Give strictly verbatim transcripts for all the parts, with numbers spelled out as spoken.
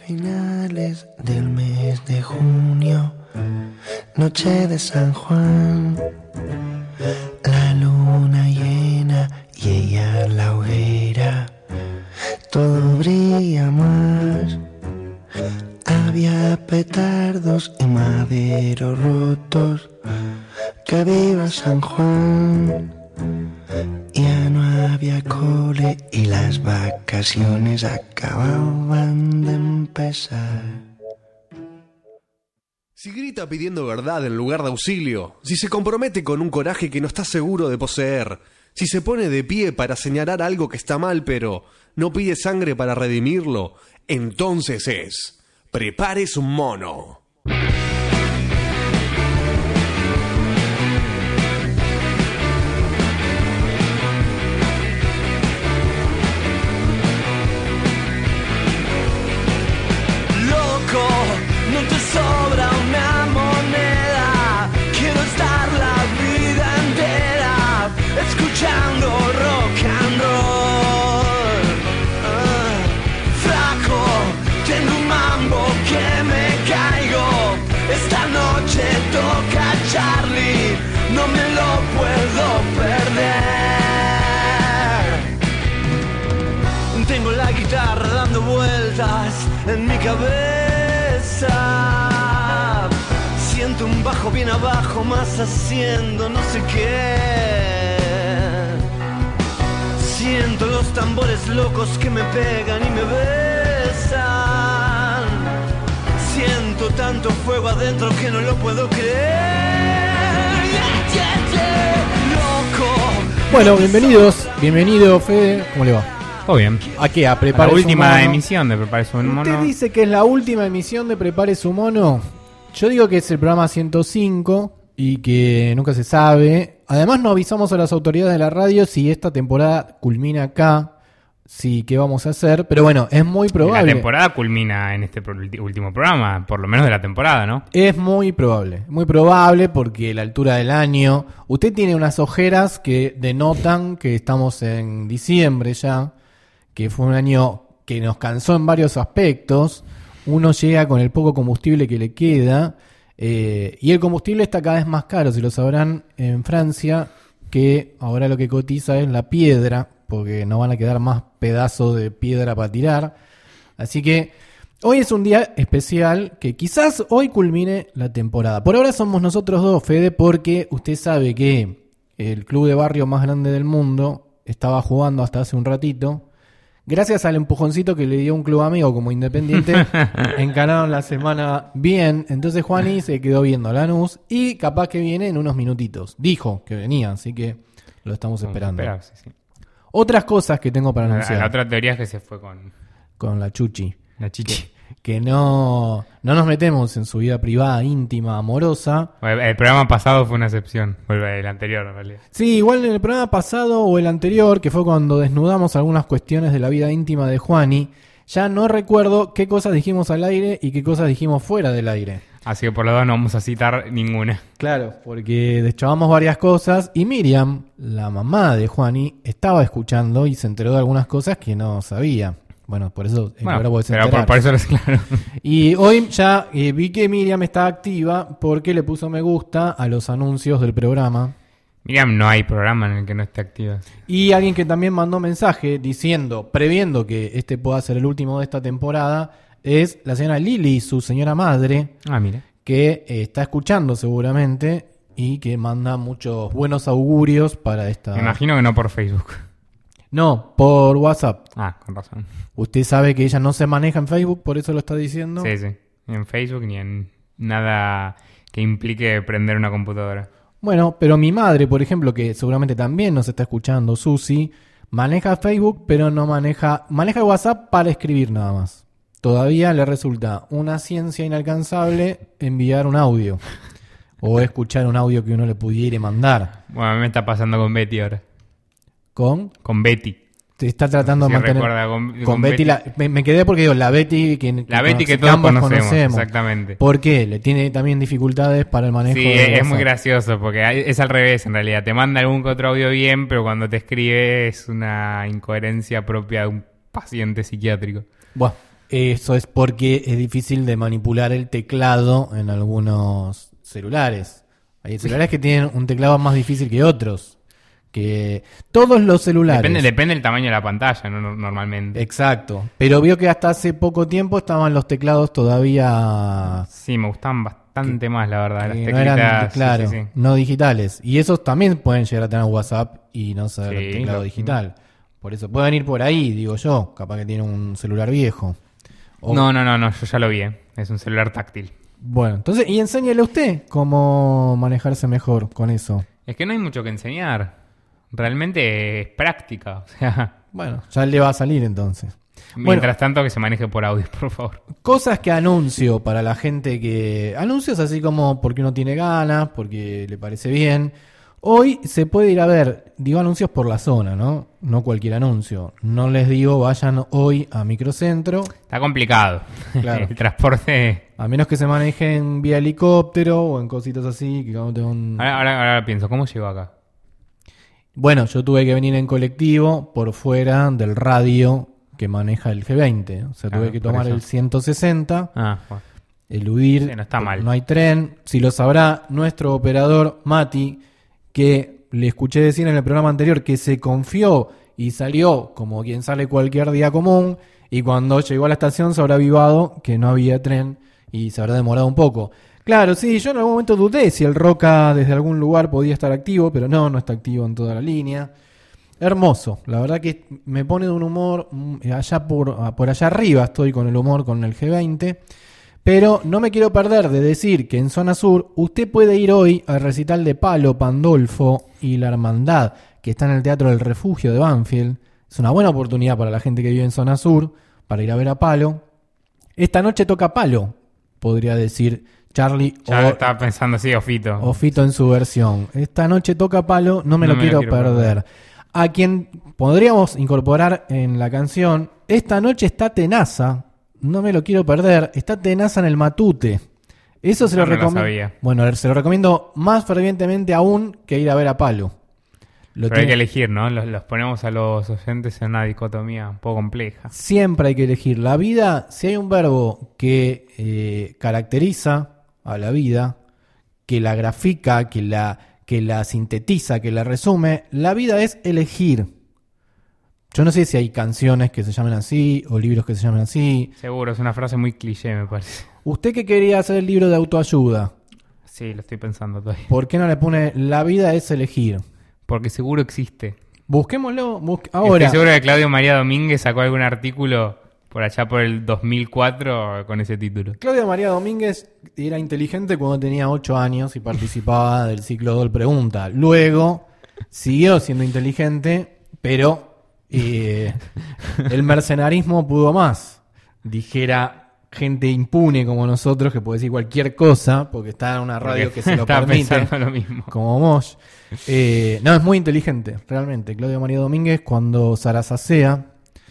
finales del mes de junio, noche de San Juan, la luna llena y ella en la hoguera, todo brilla más. Había petardos y maderos rotos, que viva San Juan. Ya no había cole y las vacaciones acababan de empezar. Si grita pidiendo verdad en lugar de auxilio, si se compromete con un coraje que no está seguro de poseer, si se pone de pie para señalar algo que está mal pero no pide sangre para redimirlo, entonces es Prepare su mono. No te sobra una moneda, quiero estar la vida entera escuchando rock and roll. Uh, flaco, tengo un mambo que me caigo. Esta noche toca Charlie, no me lo puedo perder. Tengo la guitarra dando vueltas en mi cabeza. Siento un bajo bien abajo, más haciendo no sé qué. Siento los tambores locos que me pegan y me besan. Siento tanto fuego adentro que no lo puedo creer. Yeah, yeah, yeah. Loco. Bueno, bienvenidos, bienvenido Fede, ¿cómo le va? Todo bien. ¿A qué? ¿A Prepare La última su mono? emisión de Prepare su mono. ¿Usted dice que es la última emisión de Prepare su mono? Yo digo que es el programa ciento cinco y que nunca se sabe. Además no avisamos a las autoridades de la radio si esta temporada culmina acá, si qué vamos a hacer. Pero bueno, es muy probable. La temporada culmina en este pro- último programa, por lo menos de la temporada, ¿no? Es muy probable, muy probable porque la altura del año... Usted tiene unas ojeras que denotan que estamos en diciembre ya, que fue un año que nos cansó en varios aspectos. Uno llega con el poco combustible que le queda, eh, y el combustible está cada vez más caro, si lo sabrán en Francia, que ahora lo que cotiza es la piedra, porque no van a quedar más pedazos de piedra para tirar. Así que hoy es un día especial, que quizás hoy culmine la temporada. Por ahora somos nosotros dos, Fede, porque usted sabe que el club de barrio más grande del mundo estaba jugando hasta hace un ratito. Gracias al empujoncito que le dio un club amigo como Independiente, encararon la semana bien. Entonces Juani se quedó viendo a Lanús y capaz que viene en unos minutitos. Dijo que venía, así que lo estamos esperando. Esperar, sí, sí. Otras cosas que tengo para La, anunciar. la otra teoría es que se fue con Con la Chuchi. la chichi. Que, que no, no nos metemos en su vida privada, íntima, amorosa. Bueno, el programa pasado fue una excepción, el anterior en realidad. Sí, igual en el programa pasado o el anterior, que fue cuando desnudamos algunas cuestiones de la vida íntima de Juani, ya no recuerdo qué cosas dijimos al aire y qué cosas dijimos fuera del aire. Así que por lo tanto no vamos a citar ninguna. Claro, porque deschavamos varias cosas y Miriam, la mamá de Juani, estaba escuchando y se enteró de algunas cosas que no sabía. Bueno, por eso Bueno, ahora podés pero enterar. por, por eso es claro. Y hoy ya eh, vi que Miriam está activa porque le puso me gusta a los anuncios del programa. Miriam, no hay programa en el que no esté activa. Y alguien que también mandó mensaje diciendo, previendo que este pueda ser el último de esta temporada, es la señora Lili, su señora madre, Ah, mira. que eh, está escuchando seguramente y que manda muchos buenos augurios para esta... Me imagino que no por Facebook. No, por WhatsApp. Ah, con razón. Usted sabe que ella no se maneja en Facebook, por eso lo está diciendo. Sí, sí. Ni en Facebook ni en nada que implique prender una computadora. Bueno, pero mi madre, por ejemplo, que seguramente también nos está escuchando, Susi, maneja Facebook, pero no maneja... Maneja WhatsApp para escribir nada más. Todavía le resulta una ciencia inalcanzable enviar un audio. O escuchar un audio que uno le pudiera mandar. Bueno, a mí me está pasando con Betty ahora. ¿Con? Con Betty. Te está tratando Si de mantener... recuerda, con, Con, con Betty, Betty. La, me, me quedé porque digo, la Betty que, La que Betty que conoce- todos ambos conocemos, exactamente. ¿Por qué? Le tiene también dificultades para el manejo Sí, de es, es muy WhatsApp. gracioso porque hay- es al revés en realidad. Te manda algún que otro audio bien, pero cuando te escribe es una incoherencia propia de un paciente psiquiátrico. Buah, Eso es porque es difícil de manipular el teclado en algunos celulares. Hay celulares que tienen un teclado más difícil que otros. Que todos los celulares... Depende, depende del tamaño de la pantalla, ¿no? Normalmente. Exacto. Pero vio que hasta hace poco tiempo estaban los teclados todavía... Sí, me gustaban bastante que, más, la verdad. Las no teclitas, eran, claro, sí, sí, sí. no digitales. Y esos también pueden llegar a tener WhatsApp y no ser Sí, teclado lo- digital. Por eso pueden ir por ahí, digo yo. Capaz que tiene un celular viejo. O- No, no, no, no, yo ya lo vi. ¿eh? Es un celular táctil. Bueno, entonces, y enséñale a usted cómo manejarse mejor con eso. Es que no hay mucho que enseñar. Realmente es práctica. O sea, Bueno, ya le va a salir entonces. mientras Bueno, tanto que se maneje por audio, por favor. cosas que anuncio para la gente que... Anuncios así como porque uno tiene ganas, porque le parece bien. Hoy se puede ir a ver, digo anuncios por la zona, ¿no? No cualquier anuncio. No les digo vayan hoy a Microcentro, Está complicado. Claro. El transporte... a menos que se manejen vía helicóptero o en cositas así. Que no tengo un... Ahora, ahora, ahora pienso, ¿cómo llegó acá? Bueno, yo tuve que venir en colectivo por fuera del radio que maneja el G veinte. O sea, Ah, tuve que por tomar eso. el ciento sesenta. Ah, bueno. Eludir, Sí, no está mal. no hay tren. Si lo sabrá nuestro operador Mati, que le escuché decir en el programa anterior que se confió y salió como quien sale cualquier día común, y cuando llegó a la estación se habrá avivado que no había tren y se habrá demorado un poco. Claro, sí, yo en algún momento dudé si el Roca desde algún lugar podía estar activo, pero no, no está activo en toda la línea. Hermoso, la verdad que me pone de un humor mm, allá por, por allá arriba, estoy con el humor con el G veinte. Pero no me quiero perder de decir que en Zona Sur usted puede ir hoy al recital de Palo, Pandolfo y La Hermandad, que está en el Teatro del Refugio de Banfield. Es una buena oportunidad para la gente que vive en Zona Sur para ir a ver a Palo. Esta noche toca Palo, podría decir Charlie Ya o, estaba pensando así, Ofito. o Fito en su versión. Esta noche toca Palo, no me No lo me lo quiero, quiero perder. perder. A quien podríamos incorporar en la canción, esta noche está Tenaza, no me lo quiero perder, está Tenaza en el Matute. Eso se No, lo no lo recomiendo. sabía. Bueno, se lo recomiendo más fervientemente aún que ir a ver a Palo. Lo Pero hay que tiene- elegir, ¿no? Los, los ponemos a los oyentes en una dicotomía un poco compleja. Siempre hay que elegir. La vida, si hay un verbo que eh, caracteriza a la vida, que la grafica, que la, que la sintetiza, que la resume, la vida es elegir. Yo no sé si hay canciones que se llamen así o libros que se llamen así. Seguro, es una frase muy cliché, me parece. ¿Usted que quería hacer el libro de autoayuda? Sí, lo estoy pensando todavía. ¿Por qué no le pone la vida es elegir? Porque seguro existe. Busquémoslo. busque- Ahora. Estoy seguro que Claudio María Domínguez sacó algún artículo por allá por el dos mil cuatro con ese título. Claudia María Domínguez era inteligente cuando tenía ocho años y participaba del ciclo Dol Pregunta. Luego siguió siendo inteligente, pero eh, el mercenarismo pudo más. Dijera gente impune como nosotros que puede decir cualquier cosa porque está en una radio Porque que se lo estaba permite. pensando lo mismo. Como Mosh. Eh, no, es muy inteligente, realmente. Claudia María Domínguez, cuando zarasasea,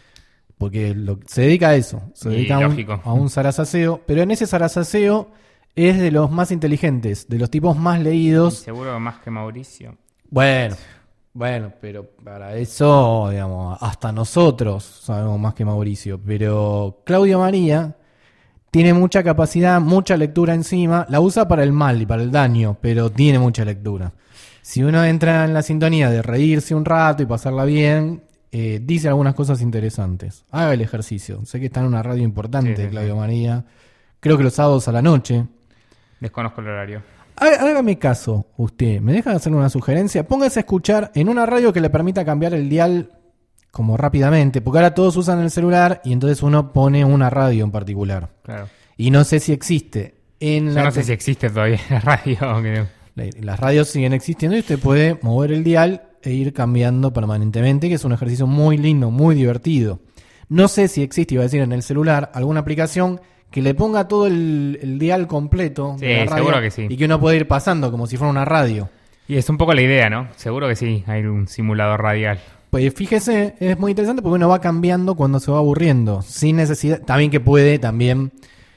porque lo- se dedica a eso, se Y dedica a un, lógico. a un zarasaseo, pero en ese zarasaseo es de los más inteligentes, de los tipos más Y leídos. seguro más que Mauricio. Bueno, bueno, pero para eso, digamos, hasta nosotros sabemos más que Mauricio. Pero Claudia María tiene mucha capacidad, mucha lectura encima. La usa para el mal y para el daño, pero tiene mucha lectura. Si uno entra en la sintonía de reírse un rato y pasarla bien, eh, dice algunas cosas interesantes. Haga el ejercicio. Sé que está en una radio importante, Sí, sí, Claudia sí. María. Creo que los sábados a la noche. Desconozco el horario. Há- Hágame caso, usted. ¿Me deja hacer una sugerencia? Póngase a escuchar en una radio que le permita cambiar el dial como rápidamente. Porque ahora todos usan el celular y entonces uno pone una radio en particular. Claro. Y no sé si existe. En Yo la no sé si existe todavía la radio. que- la- Las radios siguen existiendo y usted puede mover el dial e ir cambiando permanentemente, que es un ejercicio muy lindo, muy divertido. No sé si existe, iba a decir, en el celular alguna aplicación que le ponga todo el, el dial completo Sí, de la radio seguro que sí. y que uno puede ir pasando como si fuera una radio. Y es un poco la idea, ¿no? Seguro que sí, hay un simulador radial. Pues fíjese, es muy interesante porque uno va cambiando cuando se va aburriendo, sin necesidad. También que puede también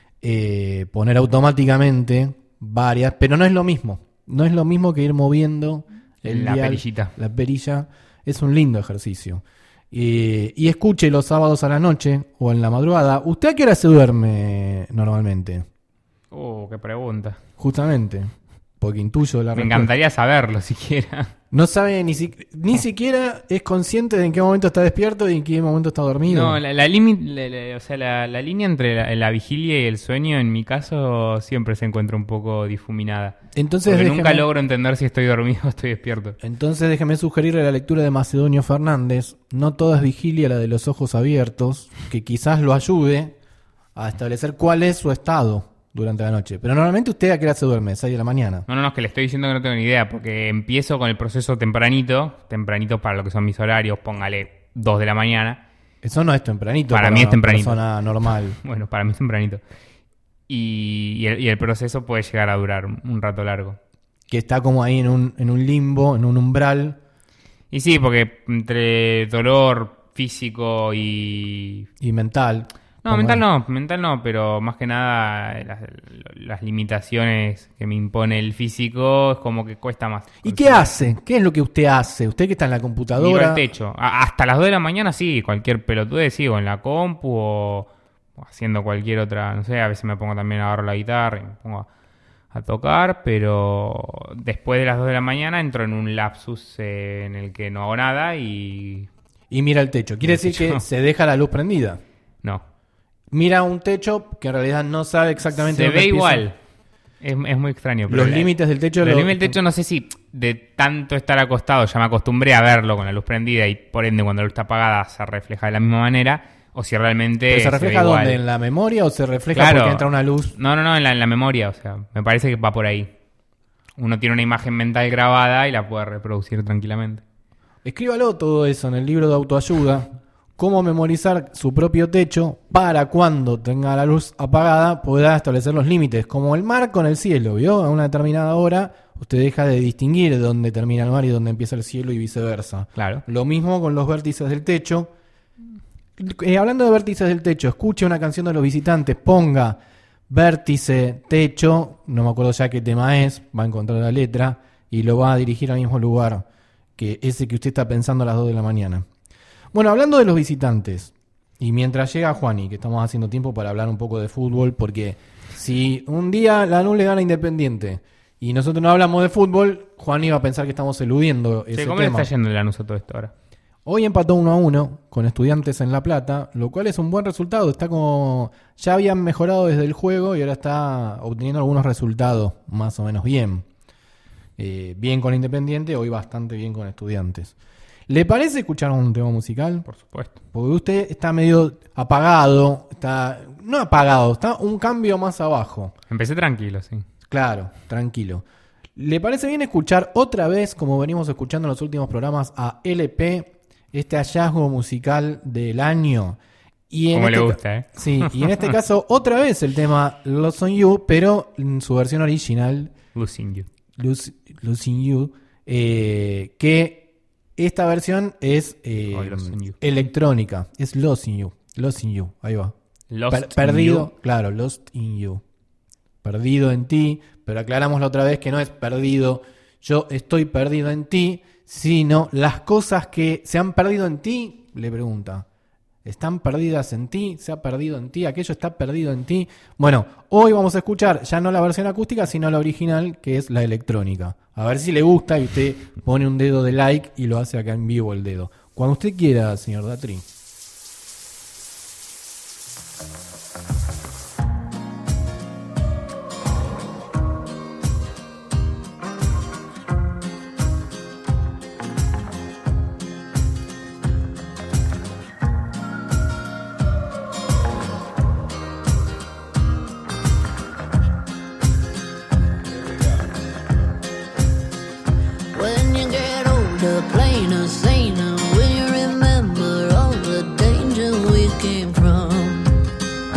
eh, poner automáticamente varias, pero no es lo mismo. No es lo mismo que ir moviendo el La dial, perillita. La perilla es un lindo ejercicio. eh, y escuche los sábados a la noche o en la madrugada, ¿usted a qué hora se duerme normalmente? Oh, qué pregunta. Justamente, porque intuyo la Me respuesta. encantaría saberlo siquiera. No sabe ni, si, ni siquiera es consciente de en qué momento está despierto y en qué momento está dormido. No, la, la, limi- la- la- o sea, la, la línea entre la, la vigilia y el sueño, en mi caso, siempre se encuentra un poco difuminada. Entonces Porque déjeme, nunca logro entender si estoy dormido o estoy despierto. entonces déjeme sugerirle la lectura de Macedonio Fernández. No todo es vigilia, la de los ojos abiertos, que quizás lo ayude a establecer cuál es su estado durante la noche. Pero normalmente usted a qué hora se duerme, seis de la mañana. No, no, no, es que le estoy diciendo que no tengo ni idea, porque empiezo con el proceso tempranito, tempranito para lo que son mis horarios, póngale dos de la mañana. Eso no es tempranito. Para mí es una tempranito. persona normal. Bueno, para mí es tempranito. Y, y, el, y el proceso puede llegar a durar un, un rato largo. Que está como ahí en un, en un limbo, en un umbral. Y sí, porque entre dolor físico y... Y mental. No, mental no, mental no, pero más que nada las, las limitaciones que me impone el físico es como que cuesta más. ¿Y qué hace? ¿Qué es lo que usted hace? Usted que está en la Miro computadora. al techo. A- hasta las dos de la mañana sí, cualquier pelotudez, sí, o en la compu o, o haciendo cualquier otra, no sé, a veces me pongo también, agarro la guitarra y me pongo a, a tocar, pero después de las dos de la mañana entro en un lapsus eh, en el que no hago nada y... Y mira el techo. Quiere El decir techo. que se deja la luz prendida. No. Mira un techo que en realidad no sabe exactamente Se dónde ve empieza. igual. Es, es muy extraño. Pero Los la- límites del techo. Los lo- límites del techo no sé si de tanto estar acostado ya me acostumbré a verlo con la luz prendida y por ende cuando la luz está apagada se refleja de la misma manera o si realmente ¿Pero se ve refleja igual. dónde? ¿En la memoria o se refleja Claro. porque entra una luz? No, no, no, en la, en la memoria, o sea, me parece que va por ahí. Uno tiene una imagen mental grabada y la puede reproducir tranquilamente. Escríbalo todo eso en el libro de autoayuda. Cómo memorizar su propio techo para cuando tenga la luz apagada pueda establecer los límites. Como el mar con el cielo, ¿vio? A una determinada hora usted deja de distinguir dónde termina el mar y dónde empieza el cielo y viceversa. Claro. Lo mismo con los vértices del techo. Eh, hablando de vértices del techo, escuche una canción de Los Visitantes, ponga vértice, techo, no me acuerdo ya qué tema es, va a encontrar la letra y lo va a dirigir al mismo lugar que ese que usted está pensando a las dos de la mañana. Bueno, hablando de Los Visitantes, y mientras llega Juani, que estamos haciendo tiempo para hablar un poco de fútbol, porque si un día Lanús le gana a Independiente y nosotros no hablamos de fútbol, Juani va a pensar que estamos eludiendo ese Che, ¿cómo le tema. está yendo el Lanús a todo esto ahora? Hoy empató uno a uno con Estudiantes en La Plata, lo cual es un buen resultado. Está como ya habían mejorado desde el juego y ahora está obteniendo algunos resultados más o menos bien. Eh, bien con Independiente, hoy bastante bien con Estudiantes. ¿Le parece escuchar un tema musical? Por supuesto. Porque usted está medio apagado, está no apagado, está un cambio más abajo. Empecé tranquilo, sí. Claro, tranquilo. ¿Le parece bien escuchar otra vez, como venimos escuchando en los últimos programas, a L P, este hallazgo musical del año? Y en Como le este gusta, ca- ¿eh? Sí, y en este caso otra vez el tema Lost on You, pero en su versión original, Losing You. Lose, Losing You, eh, que esta versión es eh, Oh, Lost in You. electrónica, es Lost in You, Lost in You, ahí va. Lost Per- in perdido, You. claro, Lost in You. Perdido en ti, pero aclaramos la otra vez que no es perdido, yo estoy perdido en ti, sino las cosas que se han perdido en ti, le pregunta. ¿Están perdidas en ti? ¿Se ha perdido en ti? ¿Aquello está perdido en ti? Bueno, hoy vamos a escuchar ya no la versión acústica, sino la original, que es la electrónica. A ver si le gusta y usted pone un dedo de like y lo hace acá en vivo el dedo. Cuando usted quiera, señor Datri. When you get older, plainer, saner, will you remember all the danger we came from?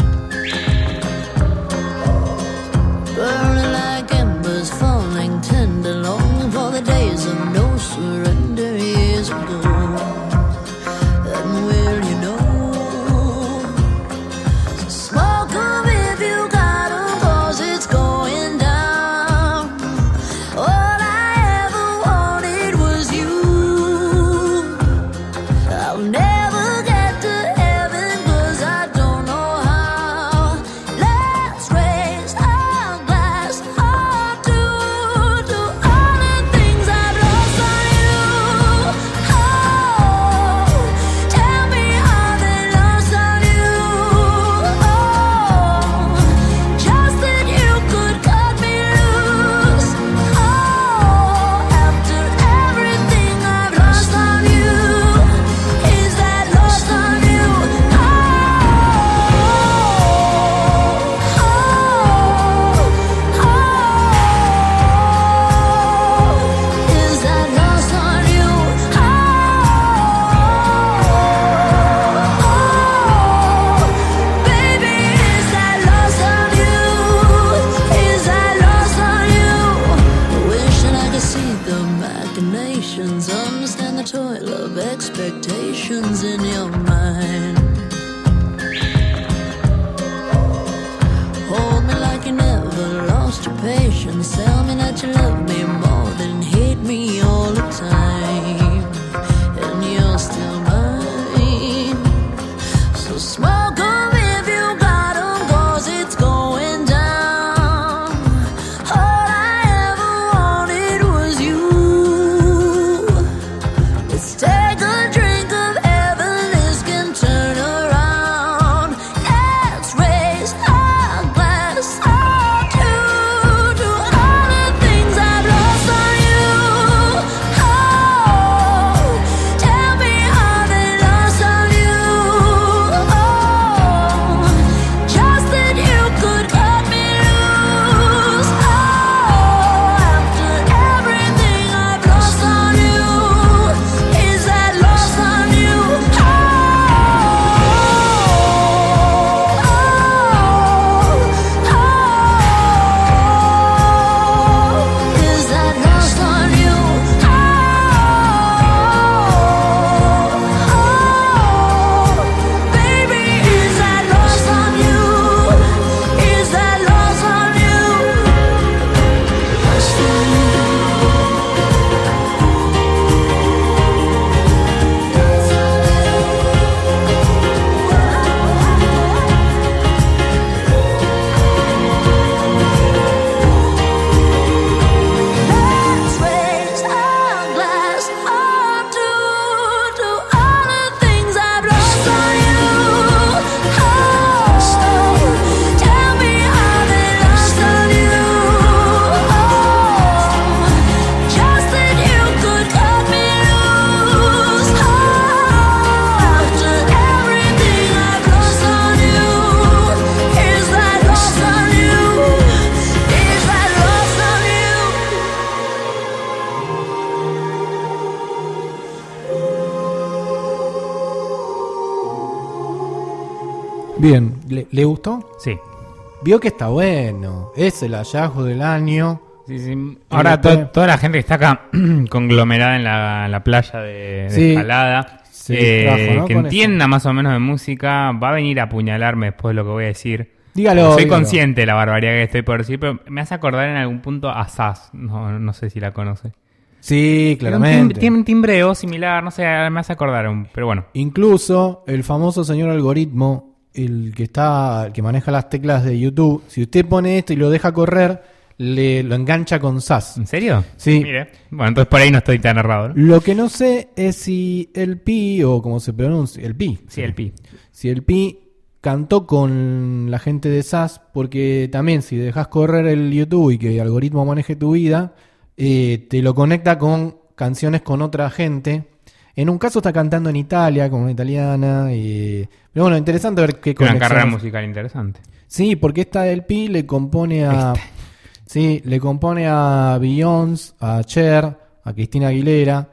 Bien, ¿le, le gustó? Sí. Vio que está bueno. Es el hallazgo del año. Sí, sí. Ahora después- to- toda la gente que está acá conglomerada en la, en la playa de, de Sí. Escalada, Se eh, distrajo, ¿no? que Con entienda más o menos de música, va a venir a apuñalarme después de lo que voy a decir. Dígalo, Soy dígalo. consciente de la barbaridad que estoy por decir, pero me hace acordar en algún punto a Sass. No, no sé si la conoce. Sí, Tiene un tim- claramente. Tiene un timbreo similar, no sé, me hace acordar, un- pero bueno. Incluso el famoso señor algoritmo, el que está, el que maneja las teclas de YouTube, si usted pone esto y lo deja correr, le lo engancha con S A S. ¿En serio? Sí. Mire. Bueno, entonces por ahí no estoy tan errado, ¿no? Lo que no sé es si el Pi, o como se pronuncia, el Pi. Sí, el pi. Si el Pi cantó con la gente de S A S, porque también si dejas correr el YouTube y que el algoritmo maneje tu vida, eh, te lo conecta con canciones con otra gente. En un caso está cantando en Italia, con una italiana. Y... Pero bueno, interesante ver qué Una carrera conexiones- musical interesante. Sí, porque esta del Pi le compone a... Sí, le compone a Beyoncé, a Cher, a Cristina Aguilera.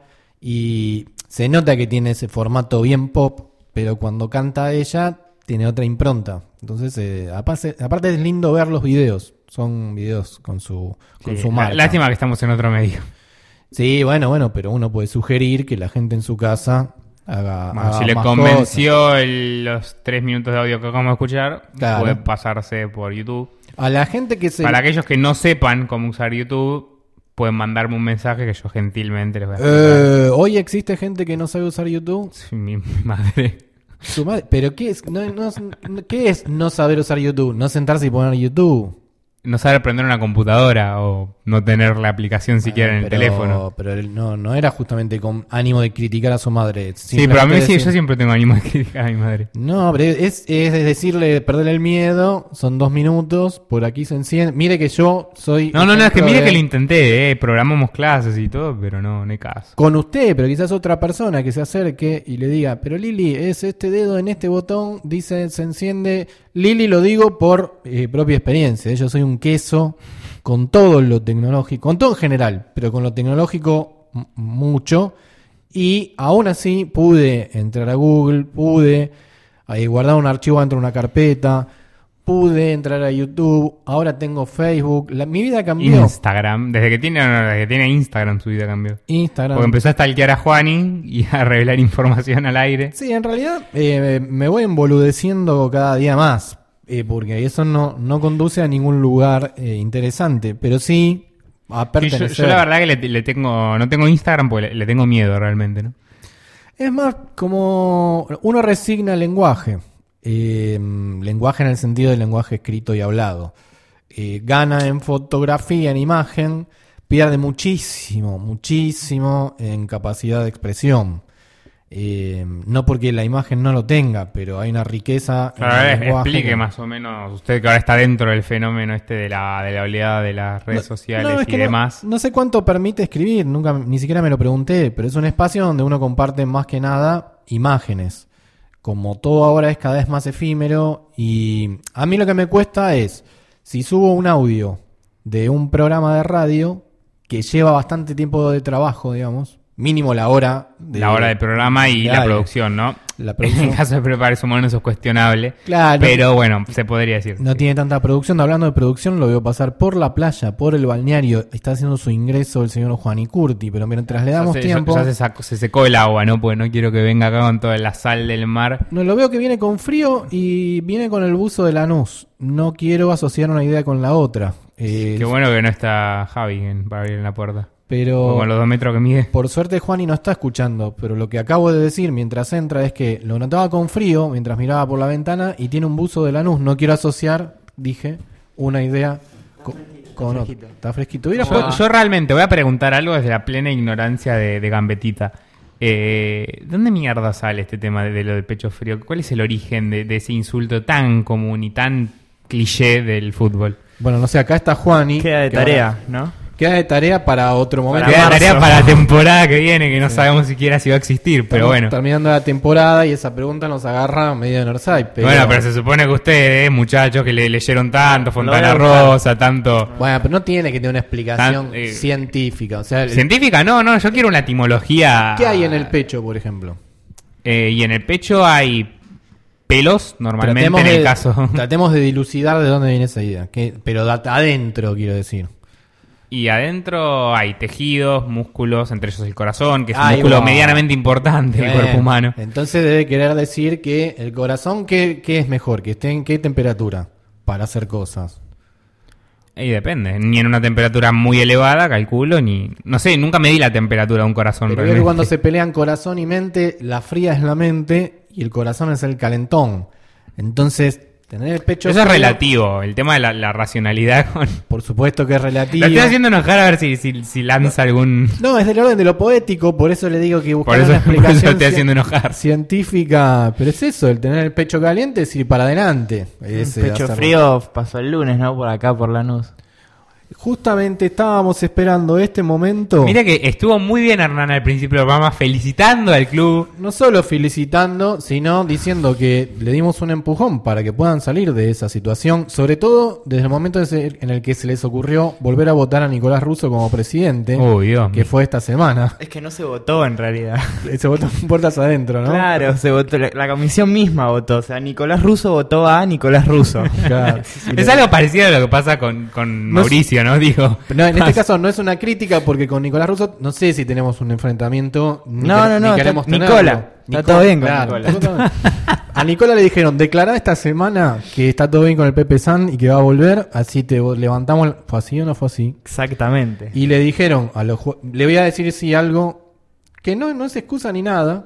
Y se nota que tiene ese formato bien pop, pero cuando canta ella tiene otra impronta. Entonces, eh, aparte, aparte es lindo ver los videos. Son videos con su, con Sí, su lá- marca. Lástima que estamos en otro medio. Sí, bueno, bueno, pero uno puede sugerir que la gente en su casa haga, Bueno, haga si le más convenció el- los tres minutos de audio que acabamos de escuchar, Claro. puede pasarse por YouTube. cosas. A la gente que se... Para aquellos que no sepan cómo usar YouTube, pueden mandarme un mensaje que yo gentilmente les voy a explicar. Eh, hoy existe gente que no sabe usar YouTube. Sí, mi madre. Su madre- ¿Pero qué es? No, no- no- ¿Qué es no saber usar YouTube? No sentarse y poner YouTube. No saber prender una computadora o no tener la aplicación siquiera en el Pero- teléfono. Pero él no, no era justamente con ánimo de criticar a su madre. Sí, pero a mí sí, Simplemente yo siempre tengo ánimo de criticar a mi madre. No, pero es, es decirle, perderle el miedo, son dos minutos, por aquí se enciende. Mire que yo soy... No, no, no, es que ejemplo mire de- que lo intenté, eh, programamos clases y todo, pero no, no hay caso. Con usted, pero quizás otra persona que se acerque y le diga, pero Lili, es este dedo en este botón, dice, se enciende. Lili lo digo por eh, propia experiencia, yo soy un queso con todo lo tecnológico, con todo en general, pero con lo tecnológico m- mucho. Y aún así pude entrar a Google, pude eh, guardar un archivo dentro de una carpeta, pude entrar a YouTube, ahora tengo Facebook, la- mi vida cambió. Instagram, desde que tiene, no, desde que tiene Instagram su vida cambió. Instagram. Porque empezó a stalkear a Juani y a revelar información al aire. Sí, en realidad eh, me voy emboludeciendo cada día más, eh, porque eso no, no conduce a ningún lugar eh, interesante, pero sí a Sí, yo, pertenecer. yo la verdad que le, le tengo, no tengo Instagram porque le, le tengo miedo realmente, ¿no? Es más como uno resigna el lenguaje, eh, lenguaje en el sentido del lenguaje escrito y hablado. Eh, gana en fotografía, en imagen, pierde muchísimo, muchísimo en capacidad de expresión. Eh, no porque la imagen no lo tenga, pero hay una riqueza en Claro, el eh, lenguaje explique que- más o menos, usted que ahora está dentro del fenómeno este de la, de la oleada de las redes sociales No, es y que no- demás. No, sé cuánto permite escribir, nunca, ni siquiera me lo pregunté, pero es un espacio donde uno comparte más que nada imágenes. Como todo ahora es cada vez más efímero, y a mí lo que me cuesta es, si subo un audio de un programa de radio que lleva bastante tiempo de trabajo, digamos, mínimo la hora de, La hora del programa y de la aire. producción, ¿no? La producción. En caso de prepararse humano eso es cuestionable. Claro. Pero bueno, se podría decir. No tiene tanta producción. Hablando de producción, lo veo pasar por la playa, por el balneario. Está haciendo su ingreso el señor Juan Curti, pero mientras le damos ya se, tiempo... ya se, sacó- se secó el agua, ¿no? Porque no quiero que venga acá con toda la sal del mar. No, lo veo que viene con frío y viene con el buzo de Lanús. No quiero asociar una idea con la otra. Eh, Qué bueno que no está Javi en- para abrir la puerta. Pero Con los dos metros que mide. por suerte Juani no está escuchando. Pero lo que acabo de decir mientras entra es que lo notaba con frío mientras miraba por la ventana y tiene un buzo de Lanús. No quiero asociar, dije, una idea co- con otra. Está fresquito. Hubiera Yo, puesto- yo realmente voy a preguntar algo desde la plena ignorancia de, de Gambetita. Eh, ¿de ¿Dónde mierda sale este tema de, de lo del pecho frío? ¿Cuál es el origen de, de ese insulto tan común y tan cliché del fútbol? Bueno, no sé, acá está Juani. Queda de que tarea, ahora- ¿no? Queda de tarea para otro momento. Queda marzo. tarea para la temporada que viene, que no sabemos siquiera si va a existir, pero Estamos bueno. terminando la temporada y esa pregunta nos agarra medio en Orsay. Pero... Bueno, pero se supone que ustedes, muchachos, que le leyeron tanto, Fontana Lo veo claro. Rosa, tanto... Bueno, pero no tiene que tener una explicación Tan- eh, científica. O sea, el- ¿Científica? No, no, yo quiero una etimología... ¿qué hay en el pecho, por ejemplo? Eh, y en el pecho hay pelos, normalmente Tratemos en el de- caso. Tratemos de dilucidar de dónde viene esa idea. Que, pero da- adentro, quiero decir. Y adentro hay tejidos, músculos, entre ellos el corazón, que es un Ahí músculo va. medianamente importante del Bien. cuerpo humano. Entonces debe querer decir que el corazón, ¿qué, qué es mejor? ¿Que esté en qué temperatura para hacer cosas? Y depende, ni en una temperatura muy elevada, calculo, ni... No sé, nunca medí la temperatura de un corazón Pero veo que realmente. cuando se pelean corazón y mente, la fría es la mente y el corazón es el calentón. Entonces, tener el pecho Eso es frío, relativo, el tema de la, la racionalidad con... por supuesto que es relativo. La estoy haciendo enojar a ver si, si, si lanza algún... No, es del orden de lo poético, por eso le digo que buscar Por eso, una por eso explicación estoy cien- haciendo enojar. científica. Pero es eso, el tener el pecho caliente es ir para adelante. Ese Un pecho hacerlo. frío pasó el lunes, ¿no? Por acá, por Lanús. Justamente estábamos esperando este momento. Mira que estuvo muy bien Hernán al principio del programa felicitando al club. No solo felicitando, sino diciendo que le dimos un empujón para que puedan salir de esa situación, sobre todo desde el momento ese en el que se les ocurrió volver a votar a Nicolás Russo como presidente, Uy, Dios que mío. fue esta semana. Es que no se votó en realidad. Se votó en puertas adentro, ¿no? Claro, se votó, la, la comisión misma votó. O sea, Nicolás Russo votó a Nicolás Russo. Claro. Es algo parecido a lo que pasa con, con No Mauricio, ¿no? Digo... No, en este caso no es una crítica porque con Nicolás Russo no sé si tenemos un enfrentamiento. Ni No, que- no, ni no, queremos está- tenerlo. Nicola. Está todo bien con Nicola. A Nicola le dijeron, declará esta semana que está todo bien con el Pepe San y que va a volver, así te levantamos. ¿Fue así o no fue así? Exactamente. Y le dijeron, a los ju- le voy a decir sí algo que no, no es excusa ni nada,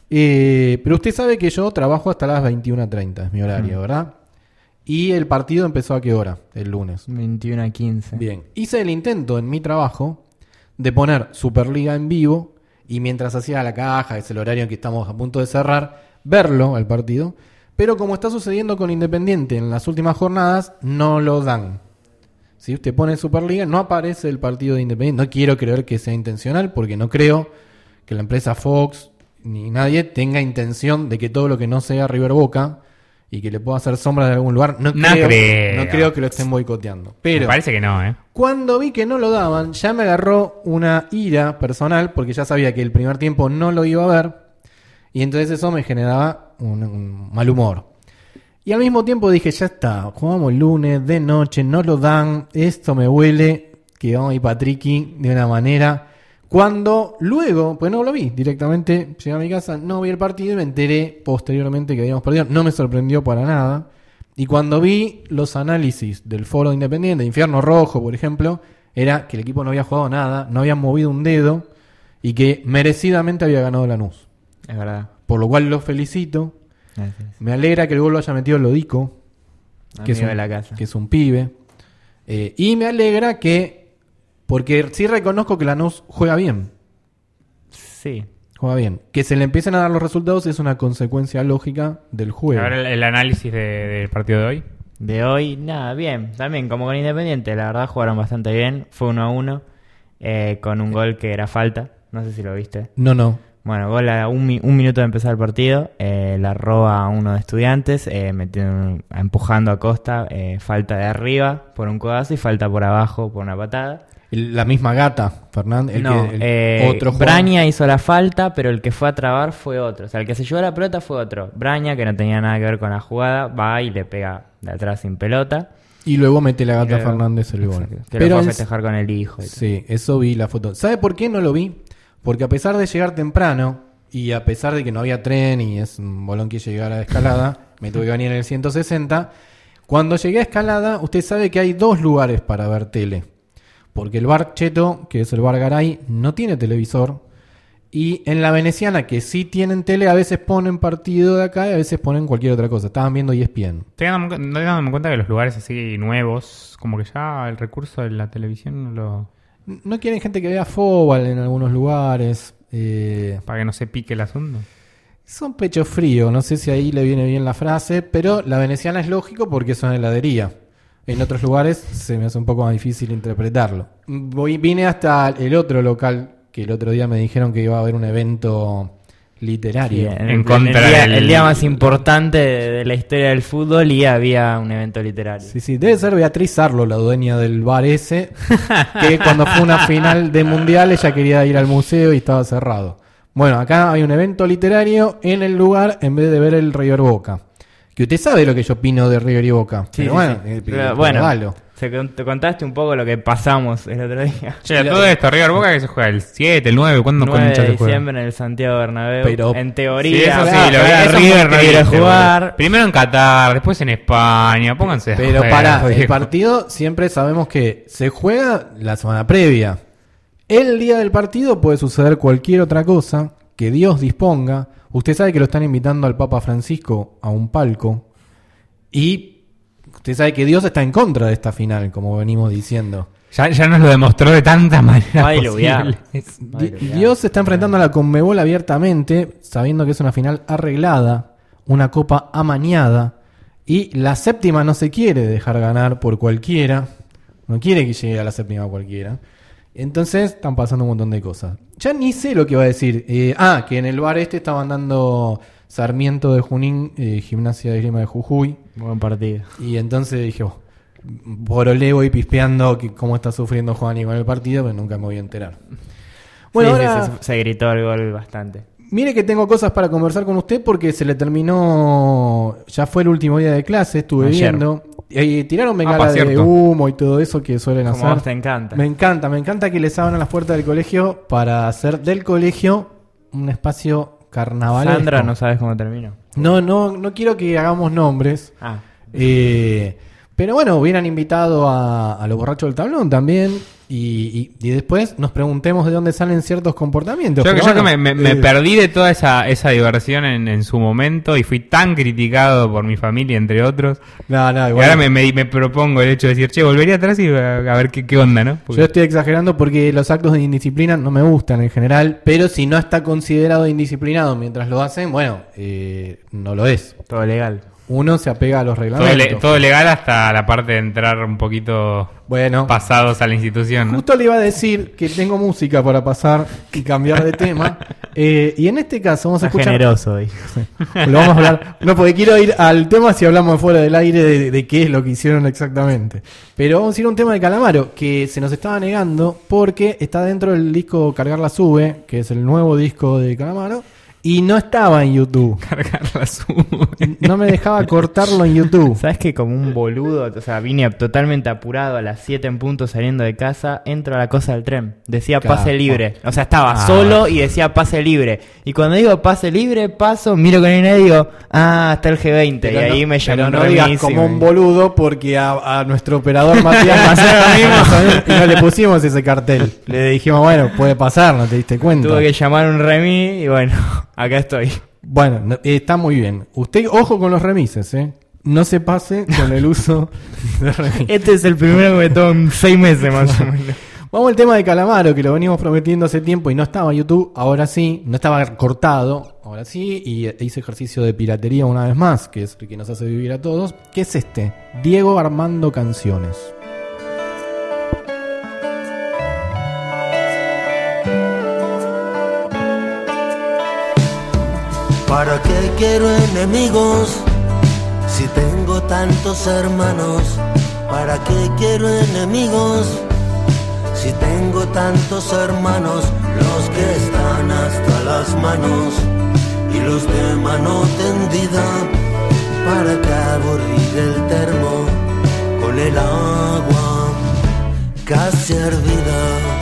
eh, pero usted sabe que yo trabajo hasta las veintiuna treinta, es mi horario, ¿verdad? Y el partido empezó a qué hora, el lunes. veintiuno a quince. Bien, hice el intento en mi trabajo de poner Superliga en vivo y mientras hacía la caja, es el horario en que estamos a punto de cerrar, verlo al partido, pero como está sucediendo con Independiente en las últimas jornadas, no lo dan. Si usted pone Superliga, no aparece el partido de Independiente. No quiero creer que sea intencional porque no creo que la empresa Fox ni nadie tenga intención de que todo lo que no sea River Boca y que le pueda hacer sombra de algún lugar, no, No creo, creo. no creo que lo estén boicoteando. Pero Me parece que no, ¿eh? cuando vi que no lo daban, ya me agarró una ira personal porque ya sabía que el primer tiempo no lo iba a ver y entonces eso me generaba un, un mal humor. Y al mismo tiempo dije, ya está, jugamos el lunes, de noche, no lo dan, esto me huele, que vamos a ir Patricky de una manera. Cuando luego, pues no lo vi, directamente llegué a mi casa, no vi el partido y me enteré posteriormente que habíamos perdido. No me sorprendió para nada. Y cuando vi los análisis del Foro Independiente, Infierno Rojo, por ejemplo, era que el equipo no había jugado nada, no había movido un dedo y que merecidamente había ganado Lanús. Es verdad. Por lo cual los felicito. Gracias. Me alegra que el gol lo haya metido Lodico, que es, Amigo un, de la casa. que es un pibe. Eh, y me alegra que, porque sí reconozco que Lanús juega bien. Sí. Juega bien. Que se le empiecen a dar los resultados es una consecuencia lógica del juego. A ver el, el análisis de- del partido de hoy. De hoy, nada, bien. También como con Independiente, la verdad jugaron bastante bien. Fue uno a uno. eh, con un gol que era falta. No sé si lo viste. No, no. Bueno, gol a un, mi- un minuto de empezar el partido. eh, la roba a uno de Estudiantes. Eh, metiendo- empujando a Costa. eh, falta de arriba por un codazo y falta por abajo por una patada. El- La misma gata, Fernández. El no, que, el eh, otro jugador. Braña hizo la falta, pero el que fue a trabar fue otro. O sea, el que se llevó la pelota fue otro. Braña, que no tenía nada que ver con la jugada, va y le pega de atrás sin pelota. Y luego mete la gata Creo- Fernández el gol. Exacto, que Pero lo fue a en- festejar con el hijo. y todo. Sí, eso vi la foto. ¿Sabe por qué no lo vi? Porque a pesar de llegar temprano y a pesar de que no había tren y es un bolón que llegar a Escalada, me tuve que venir en el ciento sesenta. Cuando llegué a Escalada, usted sabe que hay dos lugares para ver tele. Porque el bar Cheto, que es el bar Garay, no tiene televisor. Y en la Veneciana, que sí tienen tele, a veces ponen partido de acá y a veces ponen cualquier otra cosa. Estaban viendo E S P N. Estoy dándome, cu- estoy dándome cuenta que los lugares así nuevos, como que ya el recurso de la televisión no lo... No quieren gente que vea fútbol en algunos lugares. Eh, para que no se pique el asunto. Son pecho frío, no sé si ahí le viene bien la frase, pero la veneciana es lógico porque es una heladería. En otros lugares se me hace un poco más difícil interpretarlo. Voy, vine hasta el otro local, que el otro día me dijeron que iba a haber un evento literario. Sí, En el, contra el día, del- el día más importante de, de la historia del fútbol y había un evento literario. Sí, sí, debe ser Beatriz Arlo, la dueña del bar ese, que cuando fue una final de mundial ella quería ir al museo y estaba cerrado. Bueno, acá hay un evento literario en el lugar en vez de ver el River Boca. que usted sabe lo que yo opino de River y Boca. Sí, pero sí, bueno, sí. eh, Pero, pero bueno, regalo. se con- te contaste un poco lo que pasamos el otro día. Che, todo esto, River Boca que se juega el siete, el nueve, ¿cuándo nueve concha de se juega? diciembre en el Santiago Bernabéu. Pero- en Sí, teoría, eso sí, claro, lo vi, claro, eso es muy River no quiere triste, jugar. boludo. Primero en Qatar, después en España, pónganse. a Pero joder, para el viejo. partido siempre sabemos que se juega la semana previa. El día del partido puede suceder cualquier otra cosa que Dios disponga. Usted sabe que lo están invitando al Papa Francisco a un palco y usted sabe que Dios está en contra de esta final, como venimos diciendo. Ya, ya nos lo demostró de tantas maneras Va a diluviar. posibles. Va a Di- diluviar. Dios se está enfrentando a la Conmebol abiertamente, sabiendo que es una final arreglada, una copa amañada, y la séptima no se quiere dejar ganar por cualquiera, no quiere que llegue a la séptima cualquiera. Entonces están pasando un montón de cosas. Ya ni sé lo que iba a decir. Eh, ah, que en el bar este estaban dando Sarmiento de Junín, eh, Gimnasia de Grima de Jujuy, Buen partido. y entonces dije, oh, por ole voy pispeando que cómo está sufriendo Juani con el partido, pero nunca me voy a enterar. Bueno, Sí, sí, ahora... se, se gritó el gol bastante. Mire que tengo cosas para conversar con usted porque se le terminó, ya fue el último día de clase, estuve Ayer. viendo. Y tiraron Ah, bengala pa, de cierto. humo y todo eso que suelen Como a hacer. vos te encanta. Me encanta, me encanta que les abran las puertas del colegio para hacer del colegio un espacio carnavalesco. Sandra, no sabes cómo terminó. No, no, no quiero que hagamos nombres. Ah, Eh, pero bueno, hubieran invitado a, a los borrachos del tablón también. Y, y, y después nos preguntemos de dónde salen ciertos comportamientos. Yo, Pero yo que bueno, me, me- me eh, perdí de toda esa, esa diversión en, en su momento y fui tan criticado por mi familia, entre otros. No, no, Y igual. ahora me, me, me propongo el hecho de decir, che, volvería atrás y a, a ver qué, qué onda, ¿no? Porque- Yo estoy exagerando porque los actos de indisciplina no me gustan en general, pero si no está considerado indisciplinado mientras lo hacen, bueno, eh, no lo es. todo legal. Uno se apega a los todo, reglamentos. le- todo legal hasta la parte de entrar un poquito Bueno, pasados a la institución, ¿no? justo le iba a decir que tengo música para pasar y cambiar de tema. Eh, y en este caso vamos a Está escuchar... generoso, dijo. Lo vamos a hablar. No, porque quiero ir al tema si hablamos fuera del aire de, de qué es lo que hicieron exactamente. Pero vamos a ir a un tema de Calamaro que se nos estaba negando porque está dentro del disco Cargar la Sube, que es el nuevo disco de Calamaro, y no estaba en YouTube. Cargar la sube. No me dejaba cortarlo en YouTube. ¿Sabes que como un boludo, o sea, vine totalmente apurado a las siete en punto saliendo de casa, entro a la cosa del tren, decía Claro. pase libre, o sea, estaba Ah. solo y decía pase libre, y cuando digo pase libre, paso, miro con el y digo, ah, está el G veinte, y Pero ahí no- me llamó pero un no digas remis y como me- un boludo porque a, a nuestro operador Matías Macedo y no le pusimos ese cartel. Le dijimos, bueno, puede pasar, no te diste cuenta. tuve que llamar un remis y bueno, acá estoy. Bueno, no- eh, está muy bien. Usted, ojo con los remises, ¿eh? No se pase con el uso de remises. Este es el primero que me tomó en seis meses más o menos. Vamos al tema de Calamaro, que lo venimos prometiendo hace tiempo y no estaba en YouTube, ahora sí, no estaba cortado, ahora sí, y hice ejercicio de piratería una vez más, que es el que nos hace vivir a todos, que es este, Diego Armando Canciones. ¿Para qué quiero enemigos si tengo tantos hermanos? ¿Para qué quiero enemigos si tengo tantos hermanos? Los que están hasta las manos y los de mano tendida. ¿Para qué aburrir el termo con el agua casi hervida?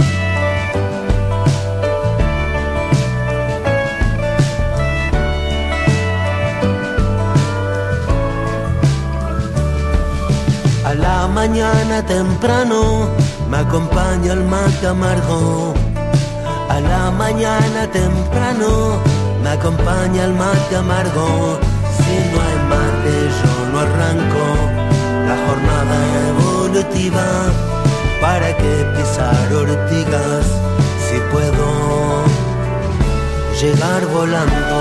A la mañana temprano me acompaña el mate amargo. A la mañana temprano me acompaña el mate amargo. Si no hay mate yo no arranco la jornada evolutiva. ¿Para qué pisar ortigas si puedo llegar volando?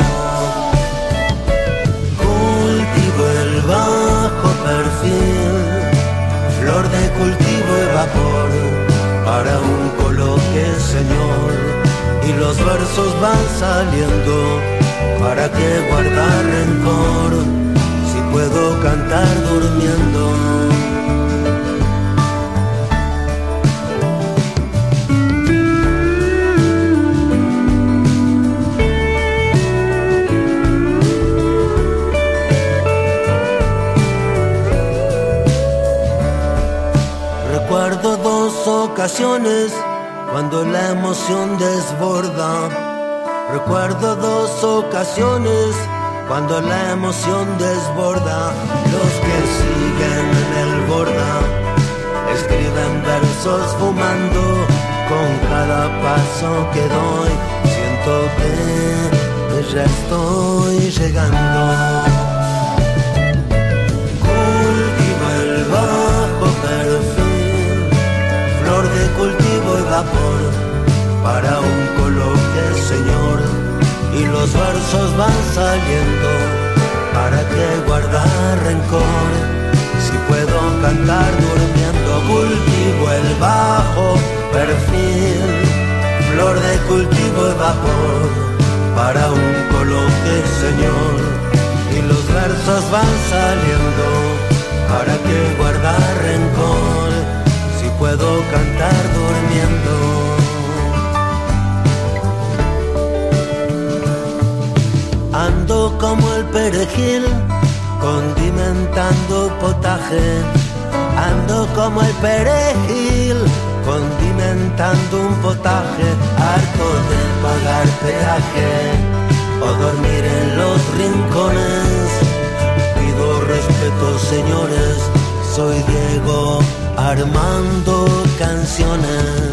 Cultivo el bajo perfil, flor de cultivo y vapor, para un coloque, señor, y los versos van saliendo. ¿Para qué guardar rencor si puedo cantar durmiendo? ocasiones cuando la emoción desborda. Recuerdo dos ocasiones cuando la emoción desborda. Los que siguen en el borda escriben versos fumando. Con cada paso que doy siento que ya estoy llegando. Cultivo el bajo perfil, flor de cultivo y vapor, para un coloque, señor, y los versos van saliendo. ¿Para qué guardar rencor? Si puedo cantar durmiendo. Cultivo el bajo perfil, flor de cultivo y vapor, para un coloque, señor, y los versos van saliendo. ¿Para qué guardar rencor? Si puedo cantar durmiendo. Ando como el perejil, condimentando potaje. Ando como el perejil, condimentando un potaje. Harto de pagar peaje o dormir en los rincones. Pido respeto, señores, soy Diego Armando Canciones.